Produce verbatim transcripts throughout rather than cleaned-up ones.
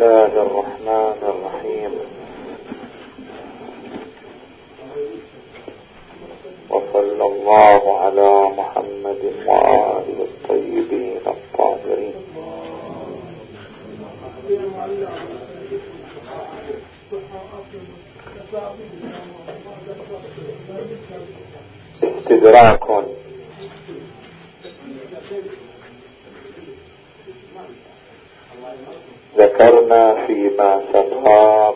الله الرحمن الرحيم. وصلى الله على محمد وآله الطيبين الطاهرين. استدراك. ذكرنا فيما سبق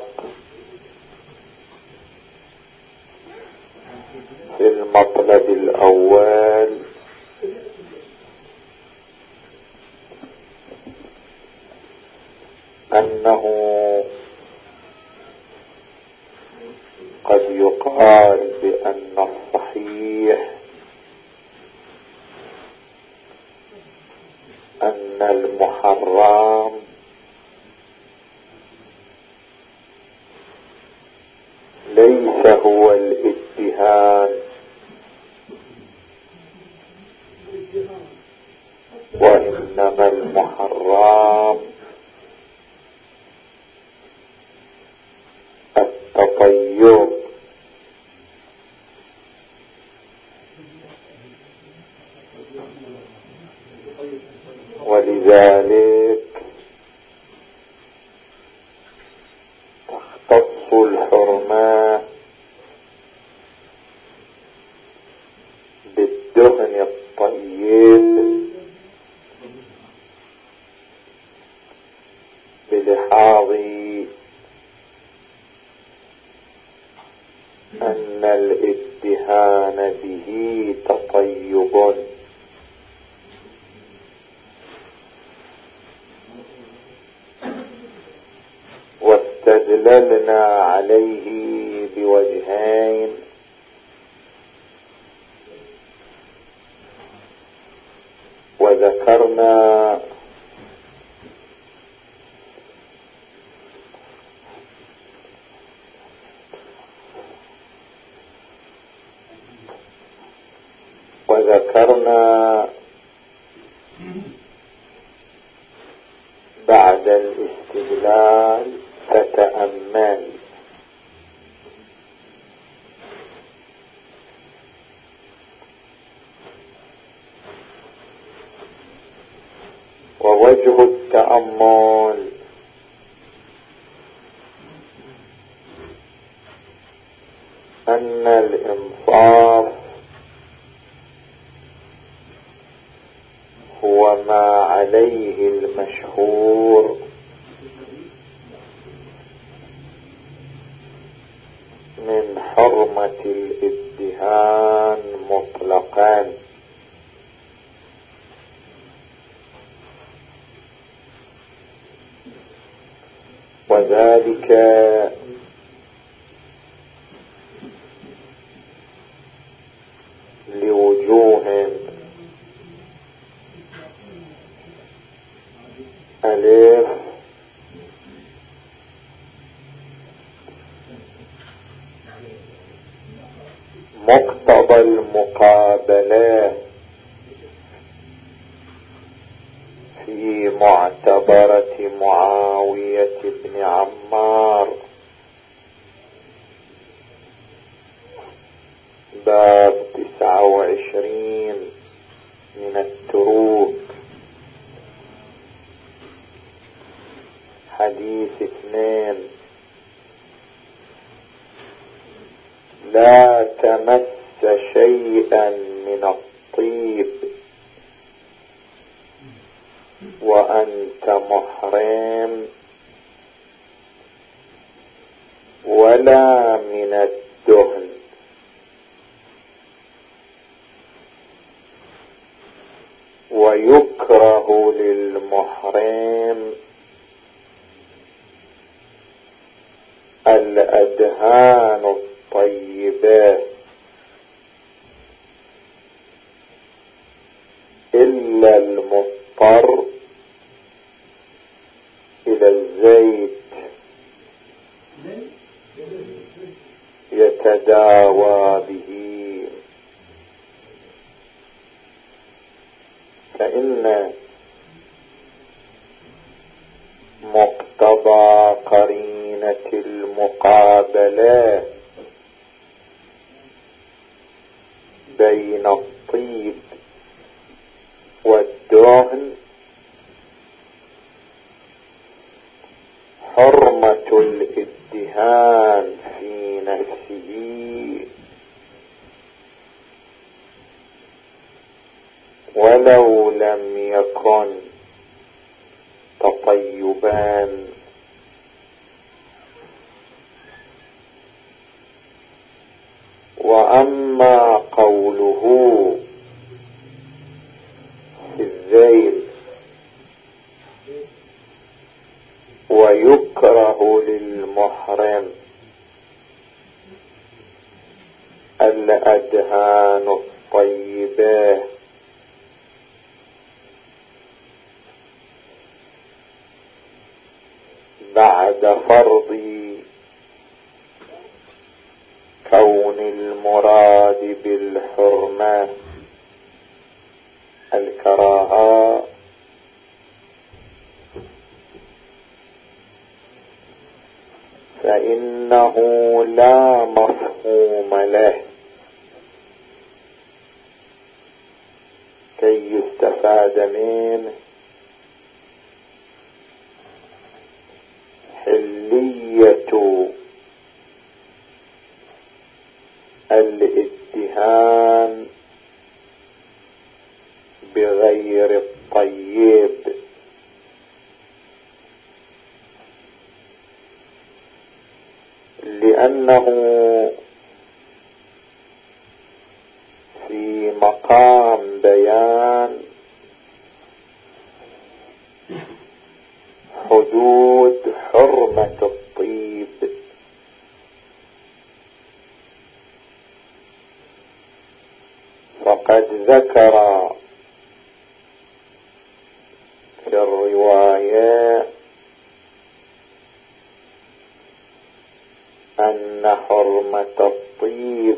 في المطلب الأول أنه قد يقال بأن الصحيح أن المحرم ليس هو الادهان، وإنما المحرم التطيب. ولذلك تختص الحرمة بالدهن الطيب بلحاظ أن الادهان به تطيب، واستدللنا عليه بوجهين. وذكرنا وذكرنا بعد الاستدلال فتأمل. ووجه التأمل أن الإنصاف هو ما عليه المشهور من حرمة الادهان مطلقا، وذلك لوجوه: ألف، مقتضى المقابلة في معتبرة معاوية بن عمار، باب تسعة وعشرين من التروك، حديث اثنين: لا تمس شيئا من الطيب وأنت محرم، ولا من الدهن، ويكره للمحرم الأدهان الطيبة إلا المضطر إلى الزيت يتداوى به، فإن مقتضى بلاه بين الطيب والدهن حرمة الادهان في نفسه ولو لم يكن تطيبان. وأما قوله في الذيل ويكره للمحرم الأدهان الطيبة بعد فرض كون المراد بالحرمة الكراهة، فإنه لا مفهوم له كي يستفاد منه حلية الادهان بغير الطيب، لأنه في مقام بيان حدود حرمة الطيب، فقد ذكر في الرواية أن حرمة الطيب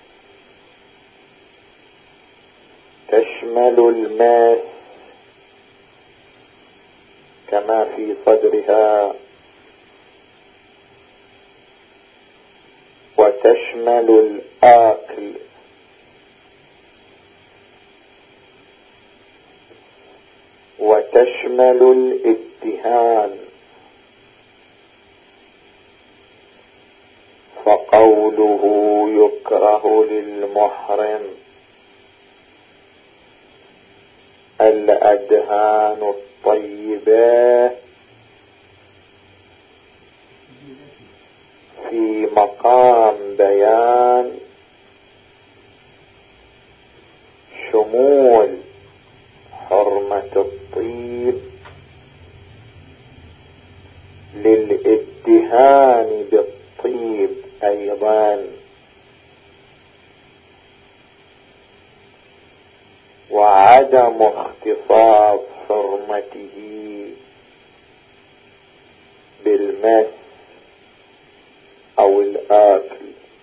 تشمل الماس كما في صدرها، وتشمل الآكل وتشمل الادهان. فقوله يكره للمحرم الأدهان الطيبة في مقام بيان شمول حرمة الطيب للادهان بالطيب أيضا، وعدم اختصاص حرمته بالمس أو الآكل،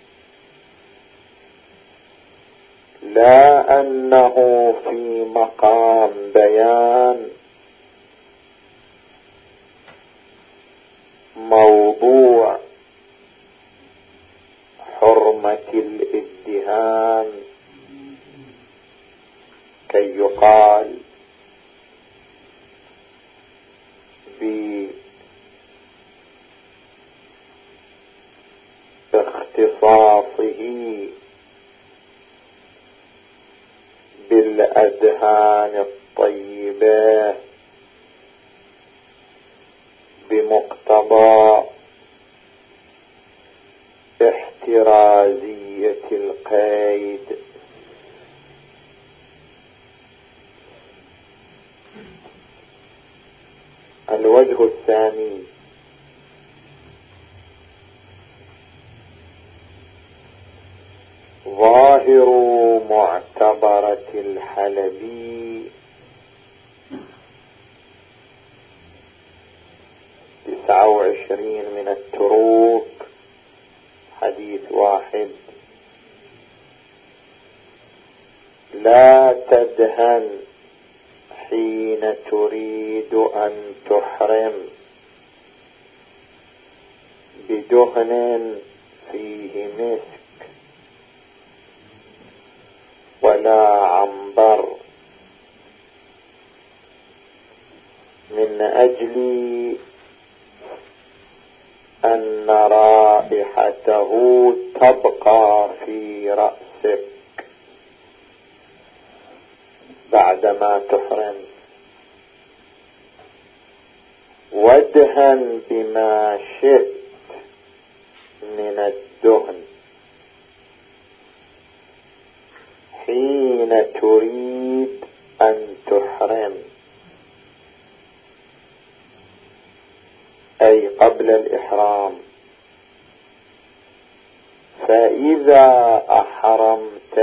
لا أنه في مقام بيان موضوع حرمة الادهان كي يقال باختصاصه بالأدهان الطيبة بمقتضى احترازية القيد. الوجه الثاني ظاهر معتبرة الحلبي تسعة وعشرين من التروك حديث واحد: لا تدهن حين تريد أن تحرم بدهن فيه مسك ولا عنبر، من أجل أن رائحته تبقى في رأسك بعدما تحرم. وادهن بما شئت من الدهن حين تريد أن تحرم، أي قبل الإحرام. فإذا أحرمت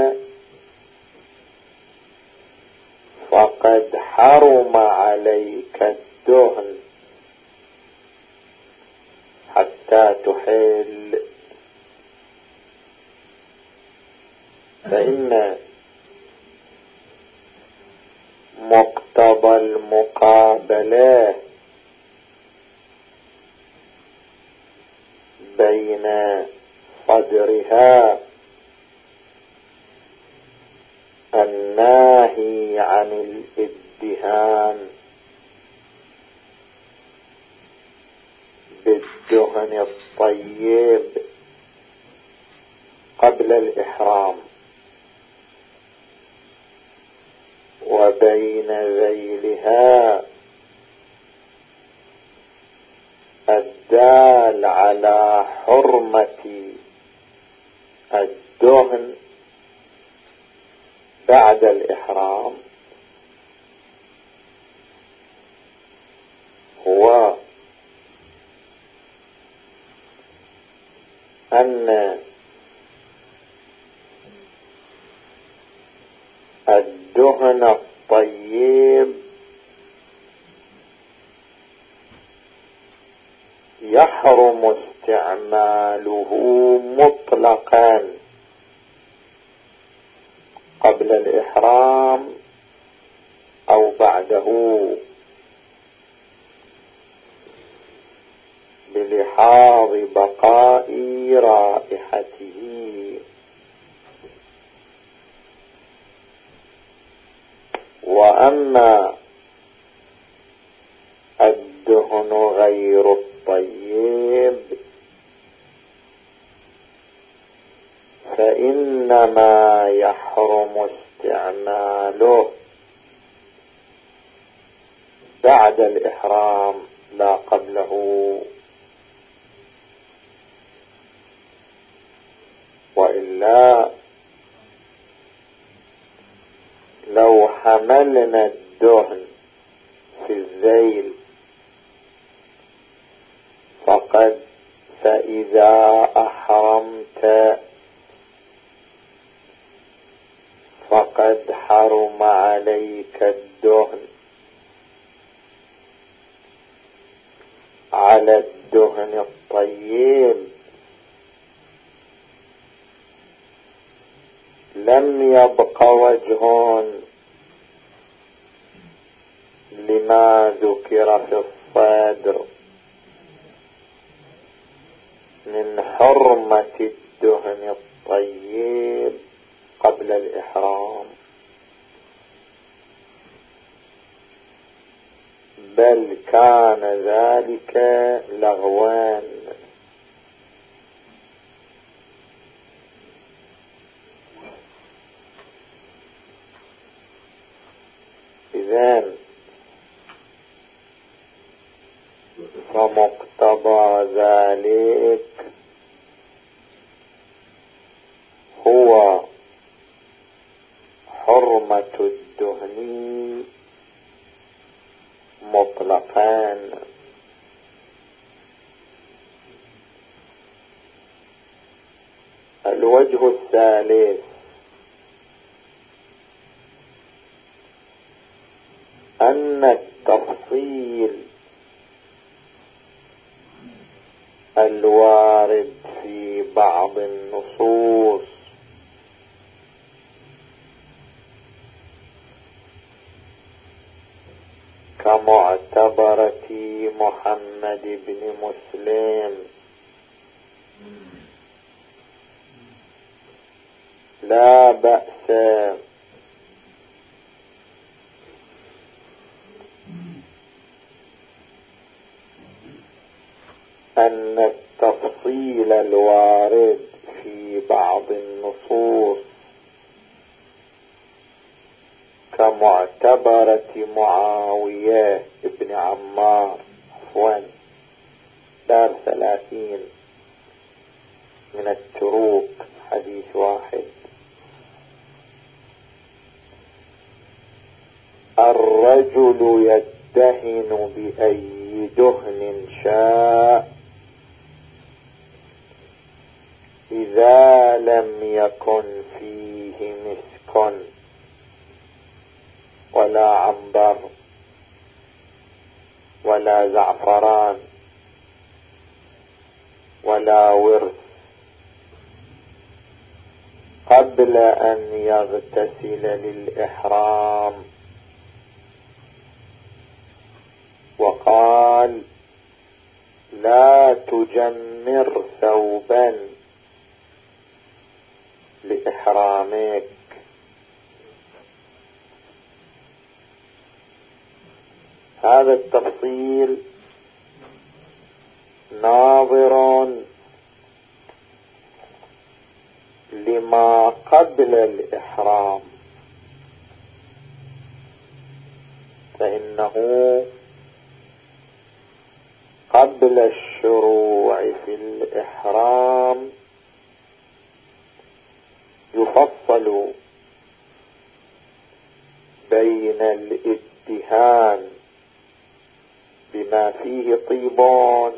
فقد حرم عليك الدهن حتى تحل. فإن مقتضى المقابلة بين صدرها الناهي عن الادهان بالدهن الطيب قبل الإحرام، وبين ذيلها الدال على حرمة الدهن بعد الإحرام، هو أن الدهن الطيب يحرم استعماله مطلقا قبل الإحرام أو بعده، بلحاظ بقاء رائحته. وأما الدهن غير الطيب فإنما يحرم استعماله بعد الإحرام لا قبله. وإلا لو حملنا الدهن في الذيل فقد فإذا أحرمت فقد حرم عليك الدهن على الدهن الطيب، لم يبق وجه لما ذكر في الصدر من حرمة الدهن الطيب قبل الإحرام، بل كان ذلك لغوان. إذن فمقتضى ذلك هو حرمة الدهن مطلقان. الوجه الثالث أن التفصيل الوارد في بعض النصوص كمعتبرة محمد بن مسلم لا بأس أن التفصيل الوارد في بعض النصوص كمعتبرة معاوية ابن عمار عفوا دار ثلاثين من التروك حديث واحد: الرجل يدهن بأي دهن شاء إذا لم يكن فيه مسك ولا عنبر ولا زعفران ولا ورث قبل أن يغتسل للإحرام. وقال: لا تجمر ثوبا لإحرامك. هذا التفصيل ناظر لما قبل الإحرام، فإنه قبل الشروع في الإحرام يفصل بين الادهان بما فيه طيبان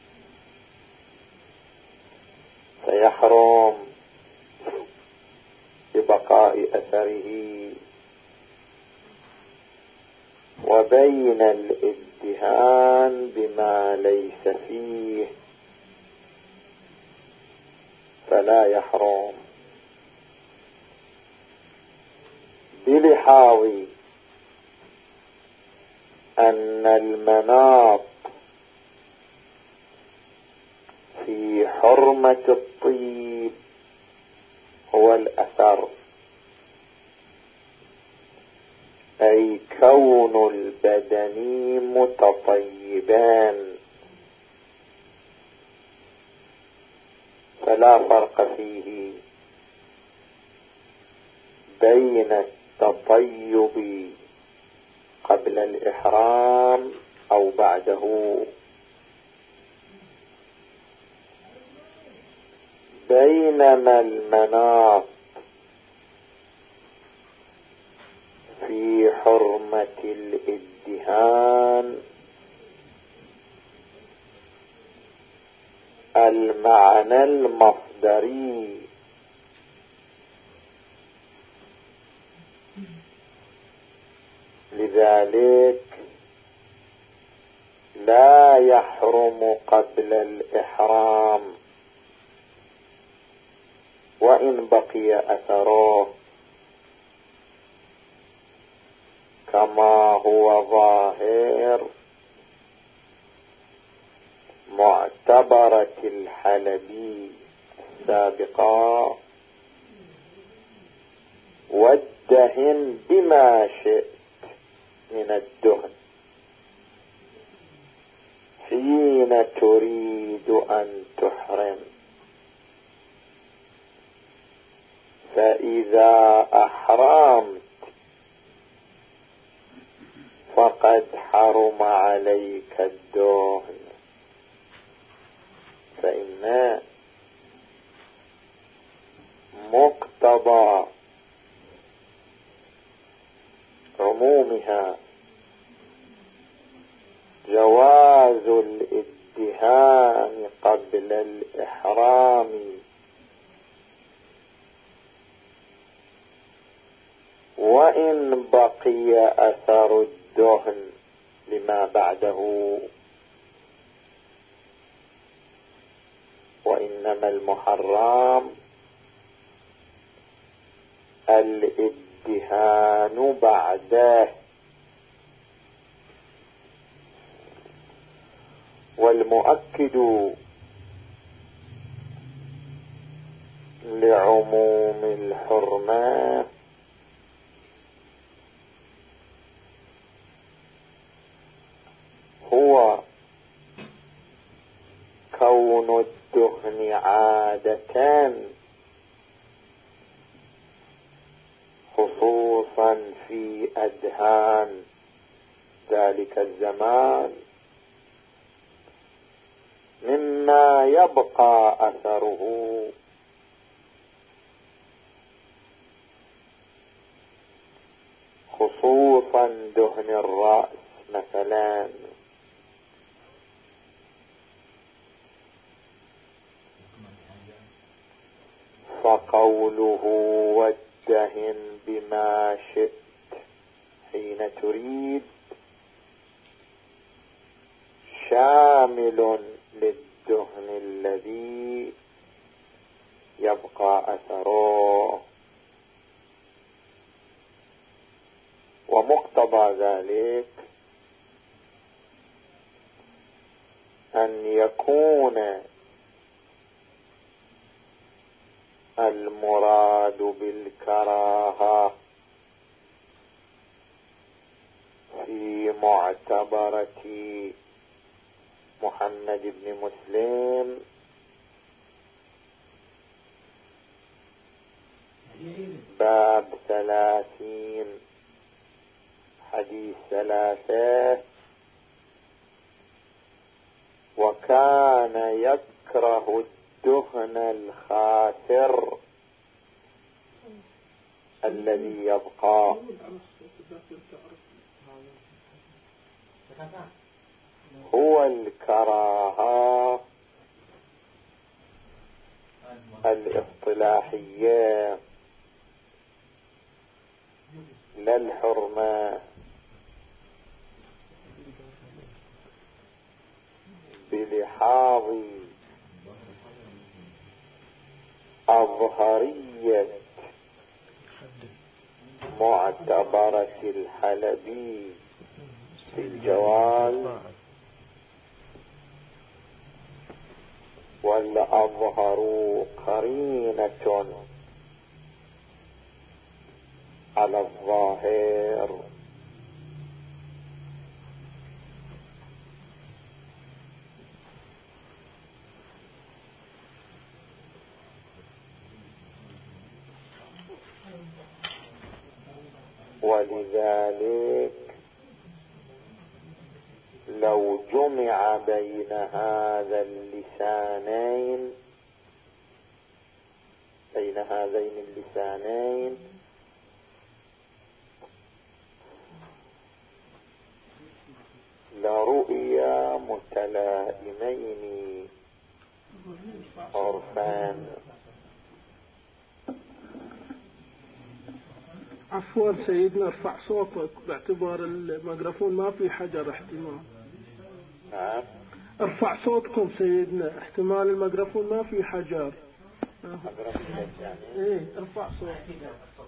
فيحرم ببقاء أثره، وبين الادهان بما ليس فيه فلا يحرم، بلحاظ أن المناط في حرمة الطيب هو الأثر، أي كون البدن متطيبان، فلا فرق فيه بين التطيب قبل الإحرام أو بعده. بينما المناط في حرمة الادهان المعنى المصدري، لذلك لا يحرم قبل الإحرام وإن بقي أثره، كما هو ظاهر معتبرة الحلبي السابقة: وادهن بما شئت من الدهن حين تريد أن تحرم، فإذا أحرمت فقد حرم عليك الدهن، فإن مقتضى عمومها جواز الادهان قبل الإحرام، وإن بقي أثر الدهن لما بعده، وإنما المحرم الادهان بعده. والمؤكد لعموم الحرمة هو كون الدهن عادة خصوصا في أدهان ذلك الزمان مما يبقى أثره خصوصا دهن الرأس مثلا، فقوله وادهن بما شئت حين تريد شامل للدهن الذي يبقى أثره، ومقتضى ذلك أن يكون المراد بالكراهة في معتبرة محمد بن مسلم باب ثلاثين حديث ثلاثة، وكان يكره الدهن الخاسر الذي يبقى، هو الكراهة الاصطلاحية لا الحرمة، بلحاظ أظهرية معتبرة الحلبي في الجواز، والأظهر قرينة على الظاهر. ولذلك لو جمع بين هذا اللسانين بين هذين اللسانين لرؤيا متلائمين عرفان. عفوا سيدنا، ارفع صوتك باعتبار الميكروفون ما في حجر احتمال. نعم ارفع صوتكم سيدنا، احتمال الميكروفون ما في حجر. ايه ارفع صوتك.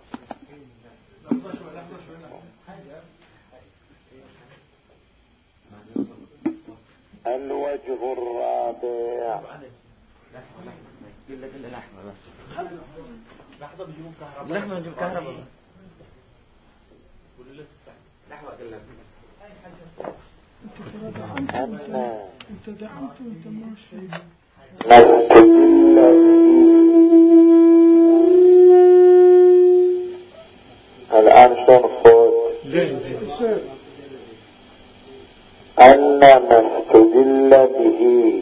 الوجه الرابع قلة اللحمة بس لحظة بيجيبون كهرباء لحمة بيجيبون كهرباء لحظة قلة انت دعمت وانت ماشي الآن شلون الصوت؟ أن ما استدل به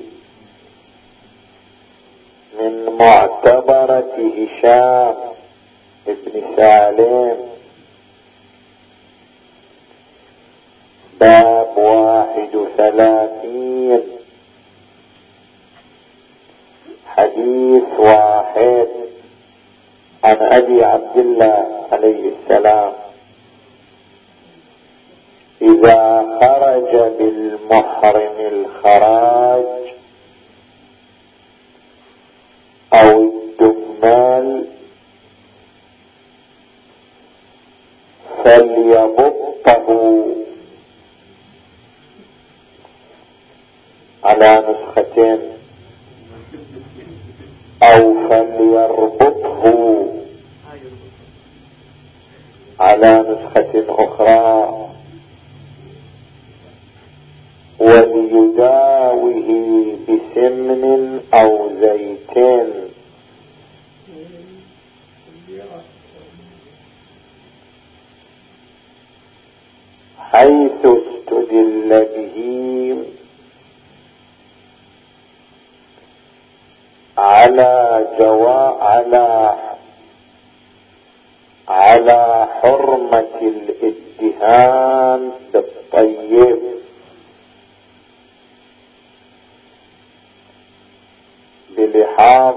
من معتبرة هشام ابن سالم باب واحد وثلاثين حديث واحد عن أبي عبد الله عليه السلام: إذا خرج بالمحرم الخراج أو الدمال فليبطه، على نسختين، أو فليربطه على نسخة أخرى وليداوه بسمن أو زيت، حيث استدل به على جوا على على حرمة الادهان بالطيب، بلحاظ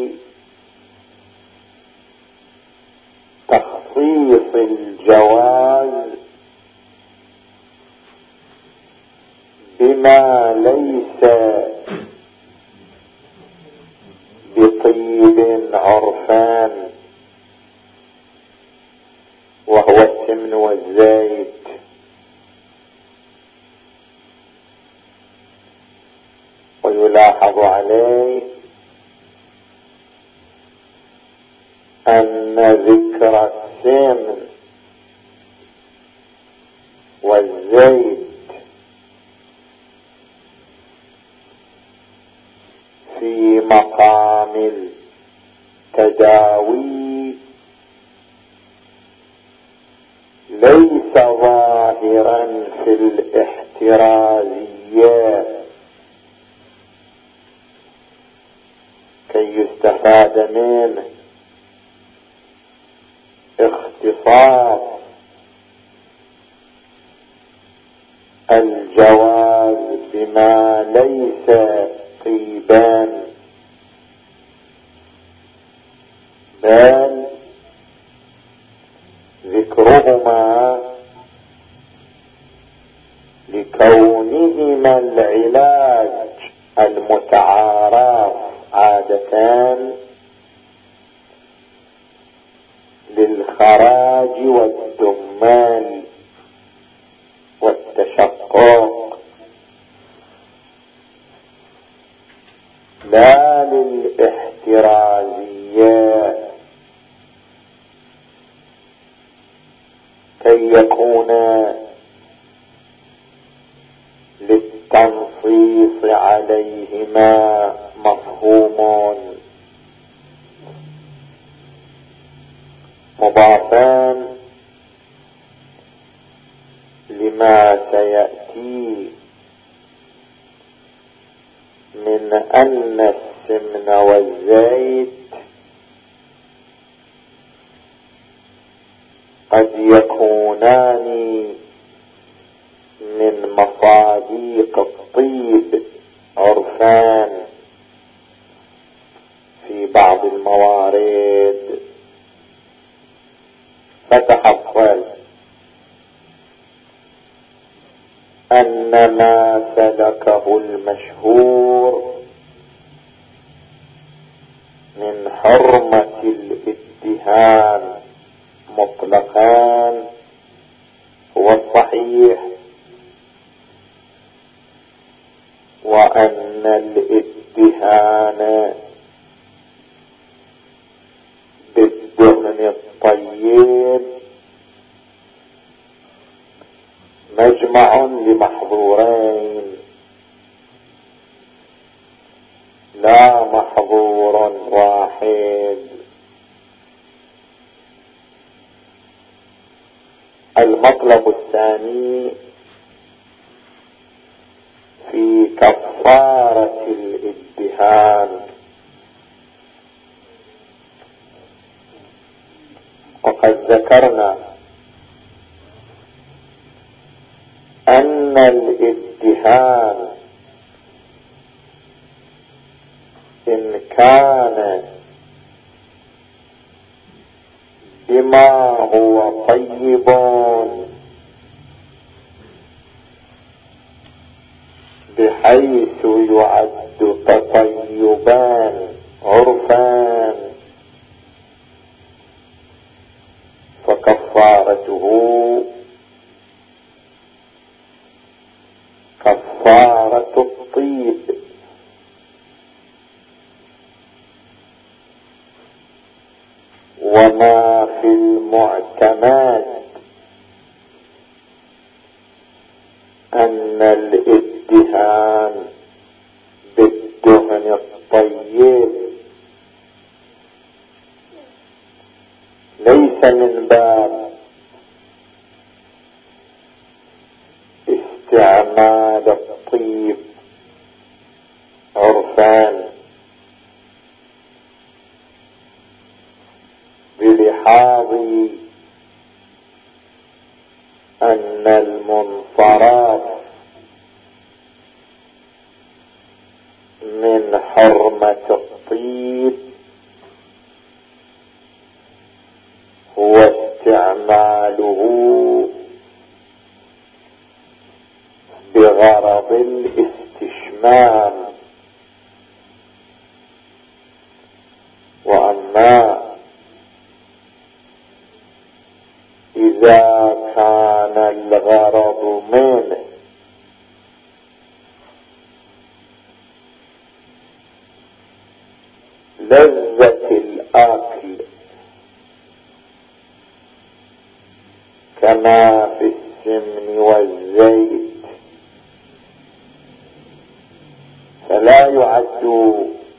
تخصيص الجواز بما ليس بطيب عرفان، وهو السمن والزيت. ويلاحظ عليه أن ذكر السمن والزيت في مقام التداوي ليس ظاهرا في الاحترازيات كي يستفاد منه اختصاص الجواز بما ليس طيبان، بل ذكرهما لكونهما العلاج المتعارف عادة للخراج والدمال والتشقق، لا للاحترازيات، كي يكون للتنصيص عليهما مفهوم مضافان لما سيأتي من أن السمن والزيت قد يكونان من مصاديق الطيب عرفان في بعض الموارد. فتحصل أن ما سلكه المشهور من حرمة الادهان مطلقان هو الصحيح، وأن الادهان بالدهن الطيب مجمع لمحظورين لا محظور واحد. المطلب الثاني في كفارة الادهان، وقد ذكرنا أن الادهان إن كان بما هو طيب بحيث يعد تطيبان عرفان فكفارته كفارة الطيب، وما في المعتمد أن الادهان بالدهن الطيب ليس من باب استعمال الطيب عرفان، بلحاظ أن المنصرف من حرمة الطيب هو استعماله بغرض الاستشمام، وأما إذا كان الغرض منه لذة الأكل كما في السمن والزيت فلا يعد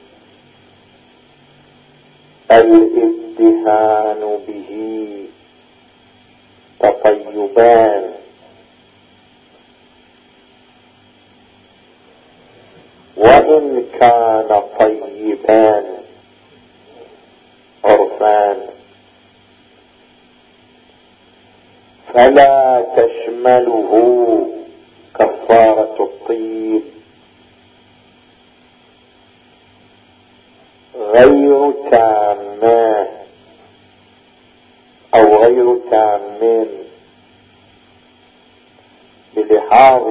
الادهان به تطيبان، وإن كان طيبان عرفان فلا تشمله كفارة الطيب غير تامة أو غير تام، بلحاظ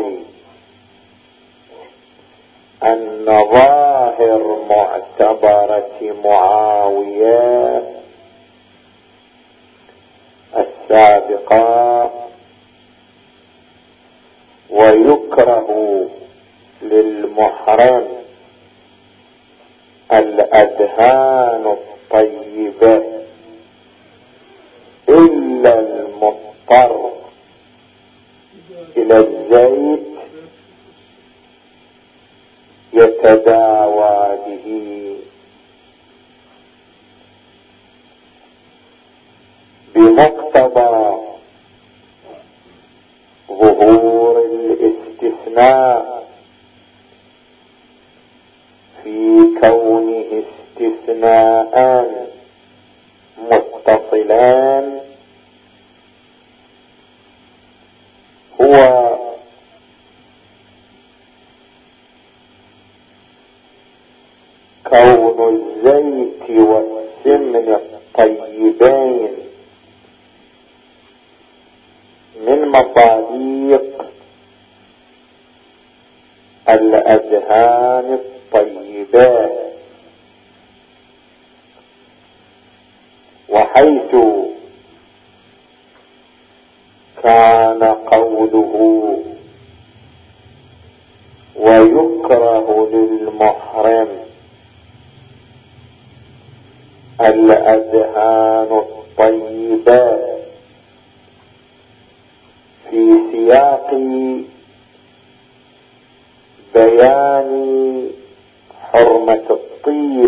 أن ظاهر معتبرة معاوية السابقة ويكره للمحرم الأدهان الطيبة إلا المضطر إلى الزيت يتداوى به، بمقتضى ظهور الاستثناء في كونه استثناء متصلان، هو كون الزيت والسمن الطيبين من مصاديق الأدهان الطيبات، وحيث كان قوله ويكره للمحرم الأدهان الطيبات في سياق بيان حرمة الطيب،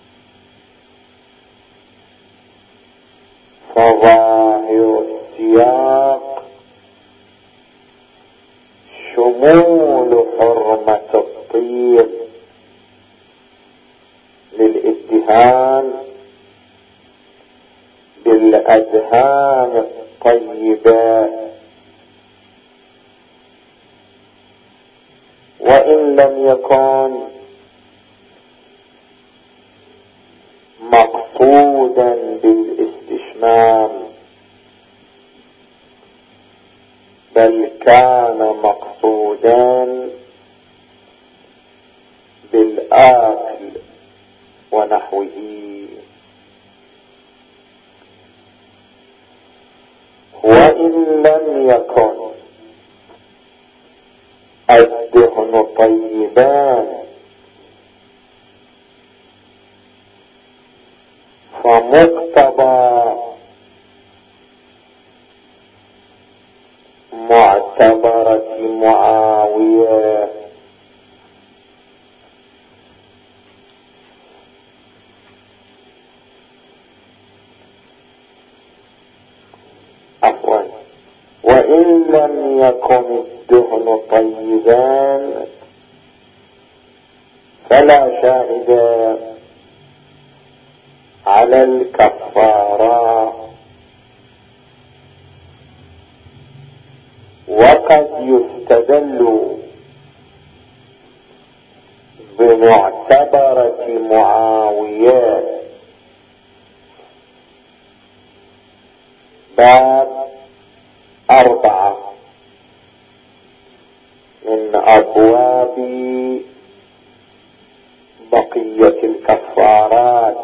فظاهر السياق شمول حرمة الطيب للادهان بالأدهان الطيبات، وإن لم يكن مقصودا بالاستشمام بل كان مقصودا بالآكل ونحوه. وإن لم يكن الدهن طيبان فمقتضى معتبرة معاوية لم يكن الدهن طيبا فلا شاهد على الكفارة. وقد يستدل بمعتبرة معاوية باب أربعة من أبواب بقية الكفارات.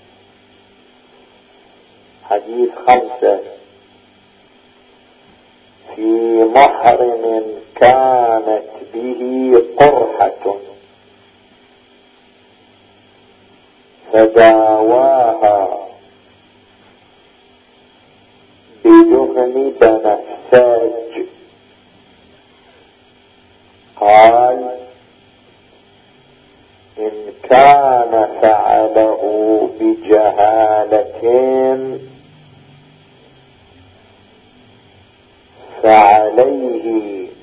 حديث خمسة: في محرم كانت به قرحة فداواها بدهن بنفسج. قال: إن كان فعله بجهالة فعليه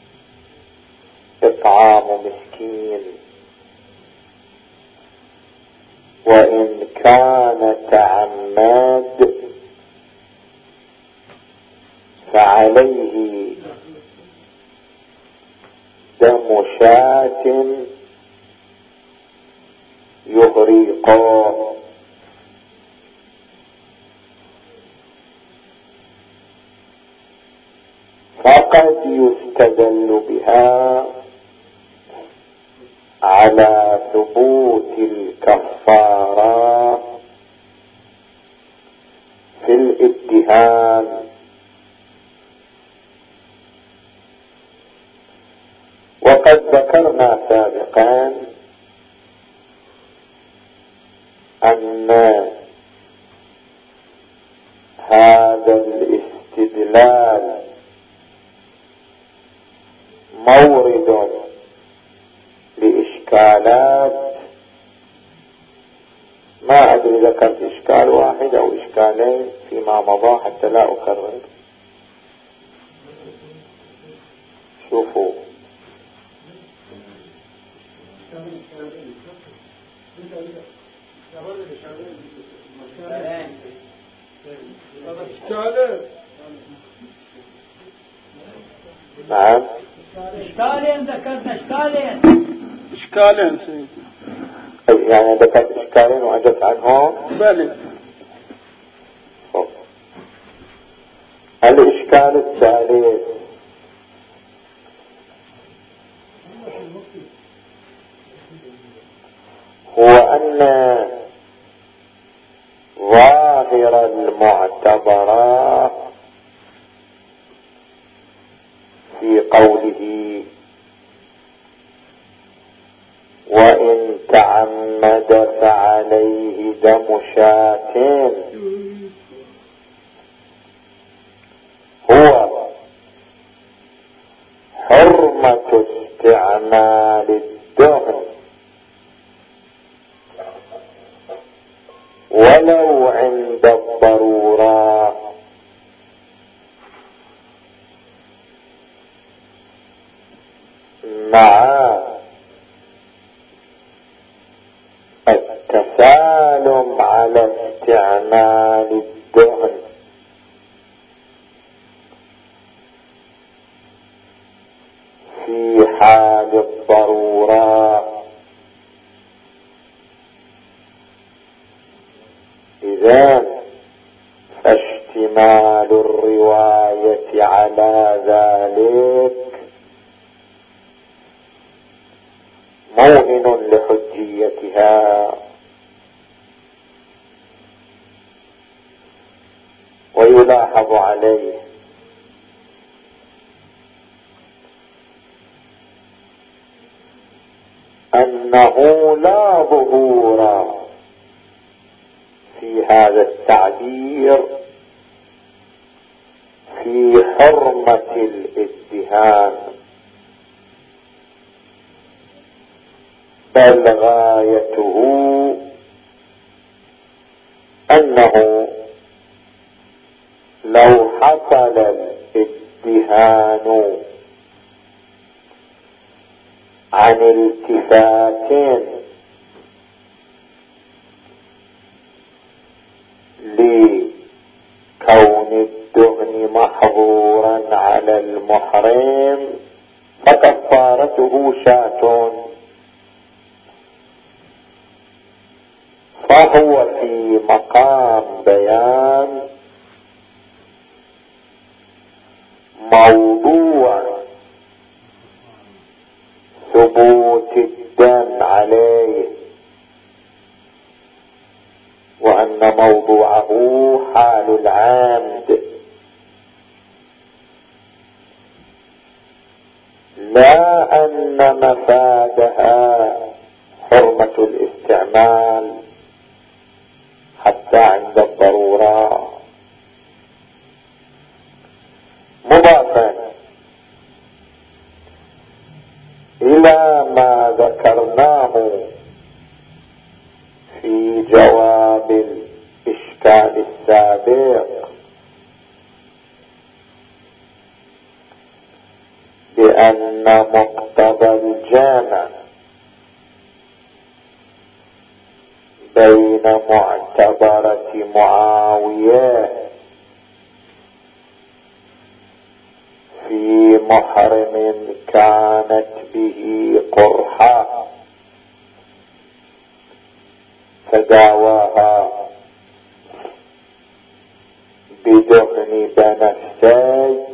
إطعام مسكين، وإن كان تعمد فعليه دم شاة يهريقه. فقد يستدل بها على ثبوت الكفارة في الادهان. وقد ذكرنا سابقا أن هذا الاستدلال مورد لإشكالات، ما أدري ذكرت إشكال واحد أو إشكالين فيما مضى حتى لا أكرر. شوفوا نعم إشكالين ذكرنا إشكالين إشكالين سيدي، يعني ذكرت إشكالين وأجبت عنهم. بلى. الإشكال الثالث: هو أن ظاهر المعتبرات في قوله وإن تعمد فعليه دم شاة هو حرمة استعمال الدهن ولو عند الضرورة، مع التسالم على استعمال الدهن في حال الضرورة. إذن فاشتمال الرواية على ذلك موهن لحجيتها. ويلاحظ عليه أنه لا ظهور في هذا التعبير في حرمة الادهان، بل غايته أنه لو حصل الدهان عن التفات لكون الدهن محظورا على المحرم فكفارته شاة، فهو في مقام بيان موضوع ثبوت الدم عليه، وأن موضوعه حال العامد، لا أن مفادها حرمة الاستعمال حتى عند الضرورة. مضافا إلى ما ذكرناه في جواب الإشكال السابق بأن مقتضى الجامع بين معتبرة معاوية في محرم كانت به قرحة فداواها بدهن بنفسج،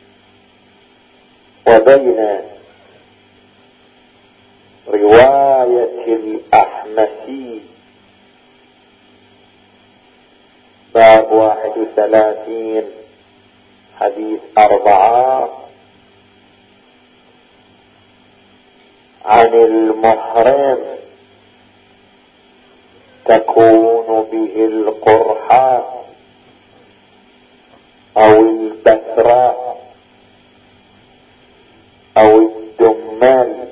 وبين رواية الأحمسي باب واحد وثلاثين حديث أربعة عن المحرم تكون به القرحة أو البثرة أو الدمل،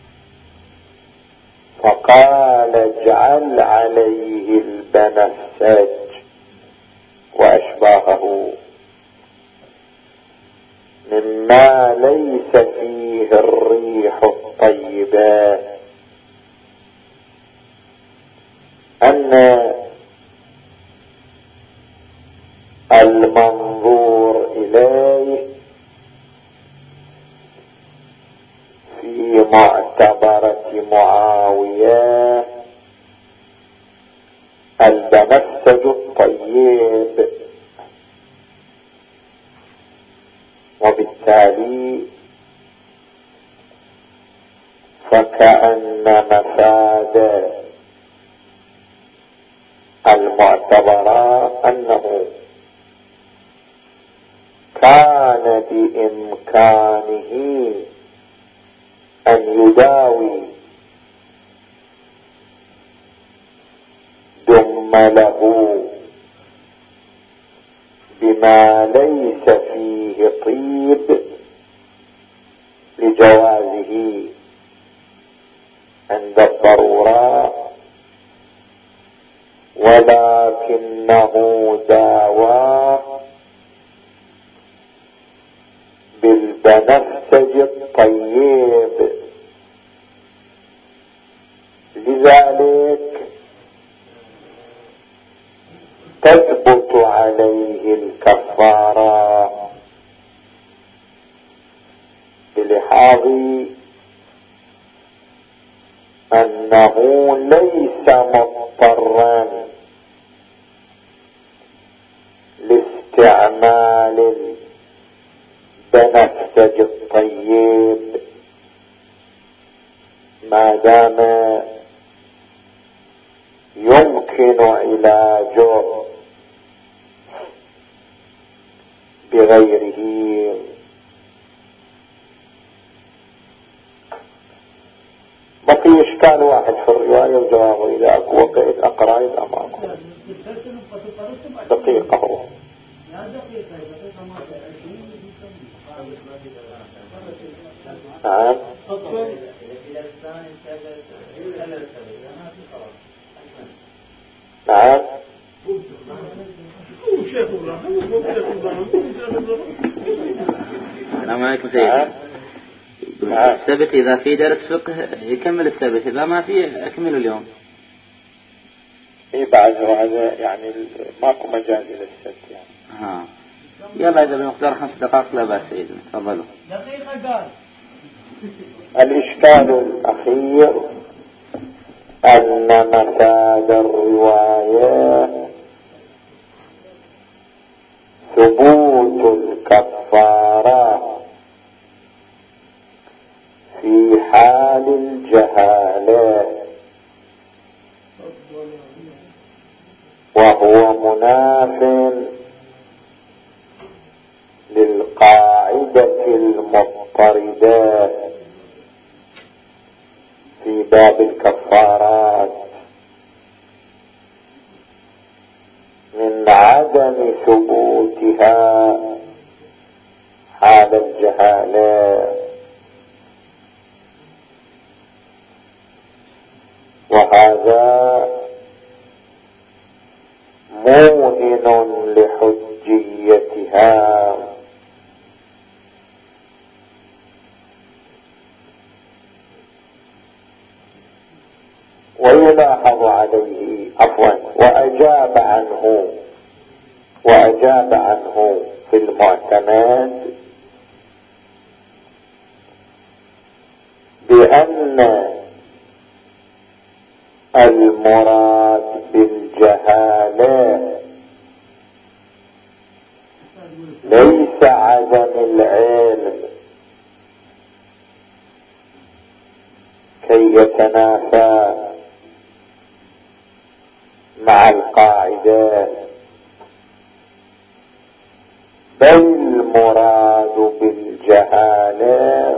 فقال اجعل عليه البنفسج وأشباهه مما ليس فيه الريح الطيبة، أن المنظور إليه في معتبرة معاوية البنفسج الطيب، وبالتالي فكأن مفاد المعتبرات أنه كان بإمكانه أن يداوي دمله بما ليس فيه طيب لجوازه عند الضرورة، ولكنه داواه بالبنفسج الطيب، لذلك تثبت عليه الكفارة بلحاظ أنه ليس مضطرا لاستعمال البنفسج الطيب ما دام يمكن علاجه بغيره. بقي إشكال واحد في الرواية وجوابه إذا وقعت أقرائب أمامكم. دقيقة نعم. نعم. السلام عليكم سيدنا. السبت إذا في درس فقه يكمل السبت، إذا ما في أكمل اليوم. إيه بعد هذا يعني ماكو مجال إلى السبت يعني. ها يلا إذا بمقدار خمس دقائق لا بأس سيدنا، تفضلوا. دقيقة قال. الإشكال الأخير أن مفاد الرواية ثبوت الكفارة في حال الجهالة، وهو مناف للقاعدة المضطردة في باب الكفارات من عدم ثبوتها حال الجهالة، وهذا موهن لحجيتها. ويلاحظ عليه عفوا وأجاب عنه وأجاب عنه في المعتمد بأن المراد بالجهالة ليس عدم العلم كي يتنافى مع القاعدة، بل المراد بالجهالة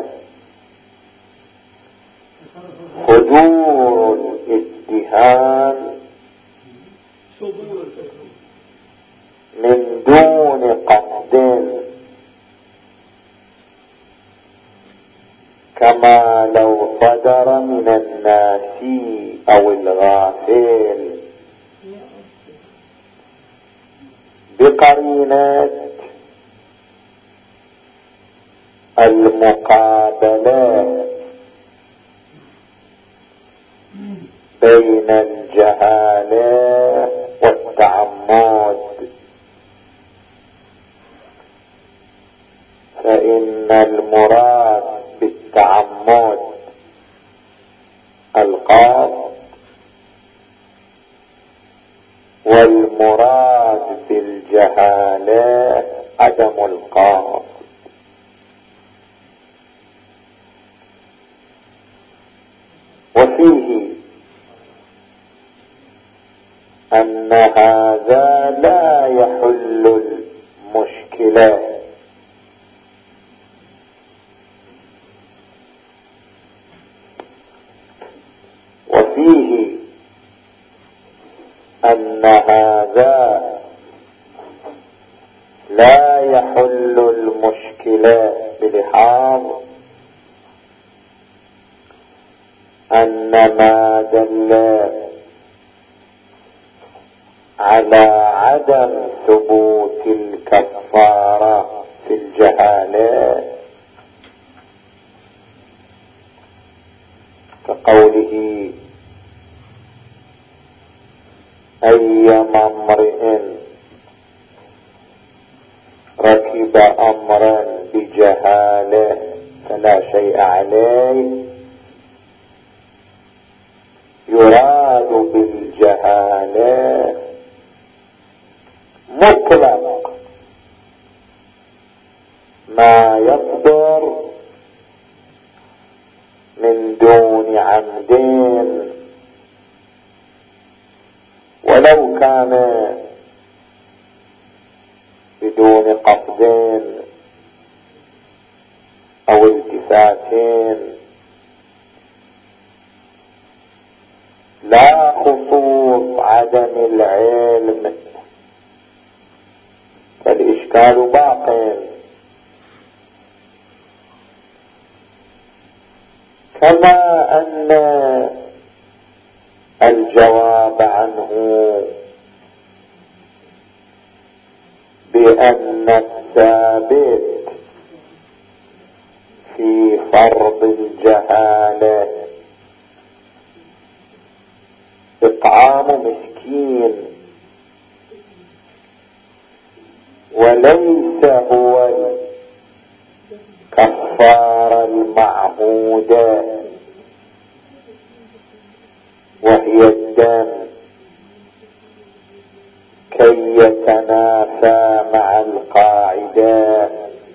حضور الاتهام من دون قصد، كما لو صدر من الناسي أو الغافل بقرينة المقابلة بين الجهالة والتعمد، فإن المراد بالتعمد القصد، والمراد بالجهالة عدم القصد. وفيه أن هذا لا يحل المشكلة، وفيه أن هذا لا يحل المشكلة بلحاظ أن ما دل على عدم ثبوت الكفارة في الجهالة كقوله أيما امرئ ركب أمرا بجهالة فلا شيء عليه، يراد بالجهالة مطلق ما يصدر من دون عمدين، ولو كان بدون قصدين أو التفاتين، لا خصوص عدم العلم، فالإشكال باق. كما أن الجواب عنه بأن الثابت في فرض الجهالة، إطعام مسكين، وليس هو الكفارة المعهودة وهي الدم، كي يتنافى مع القاعدة،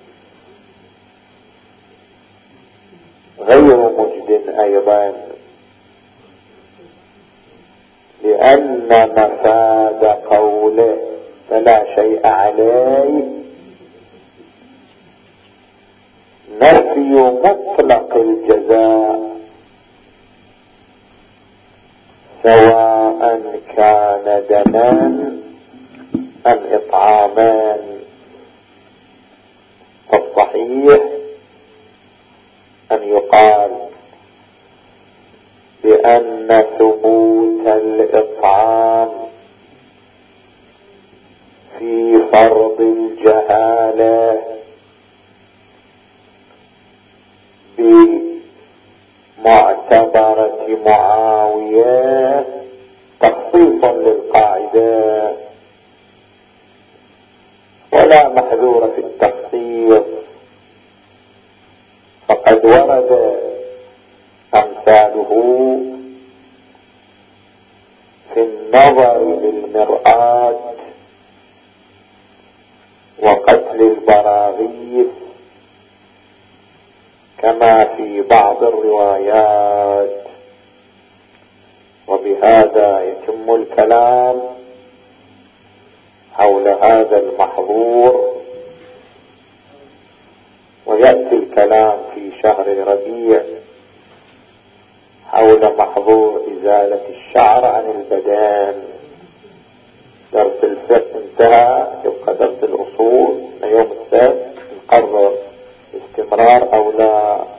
غير مجد أيضا، لأن مفاد قوله فلا شيء عليه نفي مطلق الجزاء، سواء كان دما أم إطعاما. فالصحيح أن يقال بأن ثبوت الإطعام في فرض الجهالة بمعتبرة معاوية تخصيص للقاعدة، ولا محذور في التخصيص، فقد ورد أمثاله في النظر للمرآة وقتل البراغيث كما في بعض الروايات. وبهذا يتم الكلام حول هذا المحظور، ويأتي الكلام في شهر ربيع حول محظور إزالة الشعر عن البدن. درس الفقه انتهى، يبقى درس الأصول يوم السبت نقرر استمرار أو لا.